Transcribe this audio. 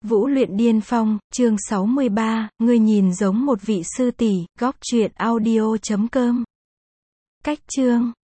Vũ luyện điên phong, chương 63, ngươi nhìn giống một vị sư tỷ, góc truyện audio.com. Cách chương